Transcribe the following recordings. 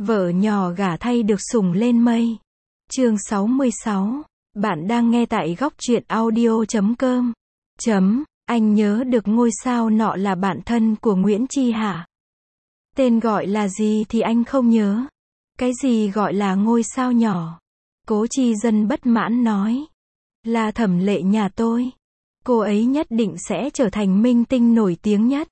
Vợ nhỏ gả thay được sủng lên mây. Chương 66. Bạn đang nghe tại góc truyện audio.com. Anh nhớ được ngôi sao nọ là bạn thân của Nguyễn Chi hả? Tên gọi là gì thì anh không nhớ. Cái gì gọi là ngôi sao nhỏ? Cố Chi Dân bất mãn nói. Là Thẩm Lệ nhà tôi. Cô ấy nhất định sẽ trở thành minh tinh nổi tiếng nhất.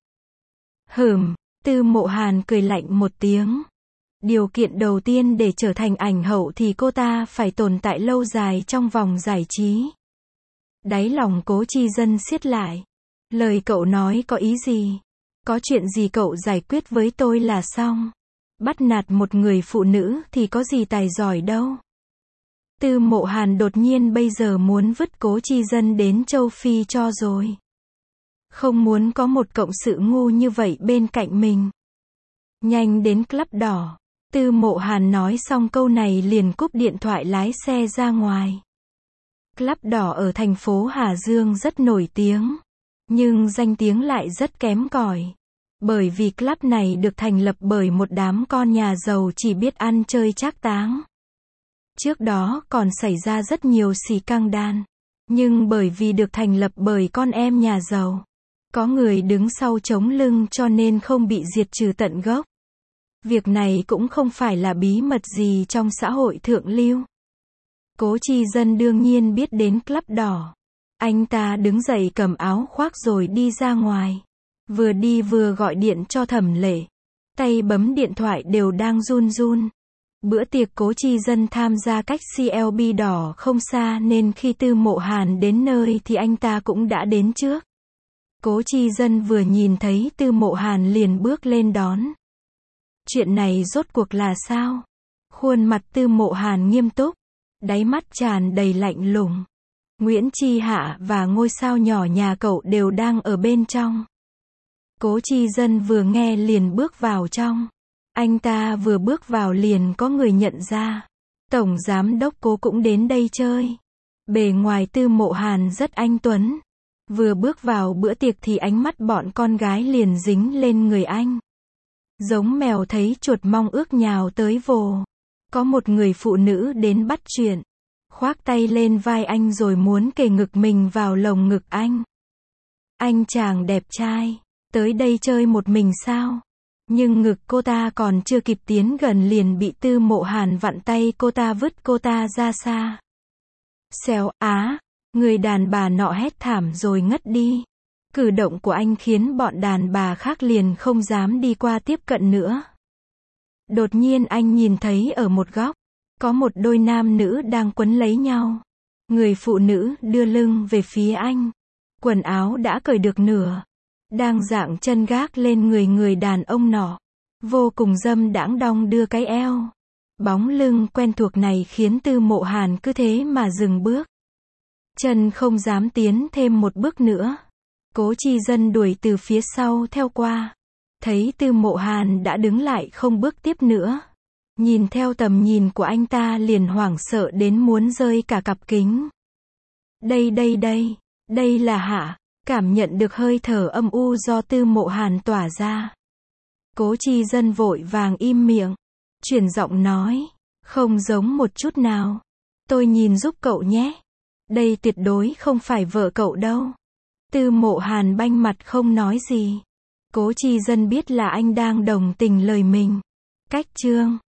Tư Mộ Hàn cười lạnh một tiếng. Điều kiện đầu tiên để trở thành ảnh hậu thì cô ta phải tồn tại lâu dài trong vòng giải trí. Đáy lòng Cố Chi Dân siết lại. Lời cậu nói có ý gì? Có chuyện gì cậu giải quyết với tôi là xong. Bắt nạt một người phụ nữ thì có gì tài giỏi đâu. Tư Mộ Hàn đột nhiên bây giờ muốn vứt Cố Chi Dân đến châu Phi cho rồi. Không muốn có một cộng sự ngu như vậy bên cạnh mình. Nhanh đến Club Đỏ. Tư Mộ Hàn nói xong câu này liền cúp điện thoại lái xe ra ngoài. Club Đỏ ở thành phố Hà Dương rất nổi tiếng. Nhưng danh tiếng lại rất kém cỏi. Bởi vì club này được thành lập bởi một đám con nhà giàu chỉ biết ăn chơi trác táng. Trước đó còn xảy ra rất nhiều xì căng đan. Nhưng bởi vì được thành lập bởi con em nhà giàu. Có người đứng sau chống lưng cho nên không bị diệt trừ tận gốc. Việc này cũng không phải là bí mật gì trong xã hội thượng lưu. Cố Chi Dân đương nhiên biết đến Club Đỏ. Anh ta đứng dậy cầm áo khoác rồi đi ra ngoài. Vừa đi vừa gọi điện cho Thẩm Lệ. Tay bấm điện thoại đều đang run run. Bữa tiệc Cố Chi Dân tham gia cách CLB Đỏ không xa nên khi Tư Mộ Hàn đến nơi thì anh ta cũng đã đến trước. Cố Chi Dân vừa nhìn thấy Tư Mộ Hàn liền bước lên đón. Chuyện này rốt cuộc là sao? Khuôn mặt Tư Mộ Hàn nghiêm túc. Đáy mắt tràn đầy lạnh lùng. Nguyễn Chi Hạ và ngôi sao nhỏ nhà cậu đều đang ở bên trong. Cố Chi Dân vừa nghe liền bước vào trong. Anh ta vừa bước vào liền có người nhận ra. Tổng giám đốc Cố cũng đến đây chơi. Bề ngoài Tư Mộ Hàn rất anh tuấn. Vừa bước vào bữa tiệc thì ánh mắt bọn con gái liền dính lên người anh. Giống mèo thấy chuột mong ước nhào tới vồ. Có một người phụ nữ đến bắt chuyện. Khoác tay lên vai anh rồi muốn kề ngực mình vào lồng ngực anh. Anh chàng đẹp trai, tới đây chơi một mình sao? Nhưng ngực cô ta còn chưa kịp tiến gần liền bị Tư Mộ Hàn vặn tay cô ta vứt cô ta ra xa. Xèo á, người đàn bà nọ hét thảm rồi ngất đi. Cử động của anh khiến bọn đàn bà khác liền không dám đi qua tiếp cận nữa. Đột nhiên anh nhìn thấy ở một góc, có một đôi nam nữ đang quấn lấy nhau. Người phụ nữ đưa lưng về phía anh. Quần áo đã cởi được nửa. Đang dạng chân gác lên người đàn ông nọ. Vô cùng dâm đãng đong đưa cái eo. Bóng lưng quen thuộc này khiến Tư Mộ Hàn cứ thế mà dừng bước. Chân không dám tiến thêm một bước nữa. Cố Chi Dân đuổi từ phía sau theo qua. Thấy Tư Mộ Hàn đã đứng lại không bước tiếp nữa. Nhìn theo tầm nhìn của anh ta liền hoảng sợ đến muốn rơi cả cặp kính. Đây là Hạ. Cảm nhận được hơi thở âm u do Tư Mộ Hàn tỏa ra. Cố Chi Dân vội vàng im miệng. Chuyển giọng nói. Không giống một chút nào. Tôi nhìn giúp cậu nhé. Đây tuyệt đối không phải vợ cậu đâu. Tư Mộ Hàn banh mặt không nói gì. Cố Chi Dân biết là anh đang đồng tình lời mình. Cách chương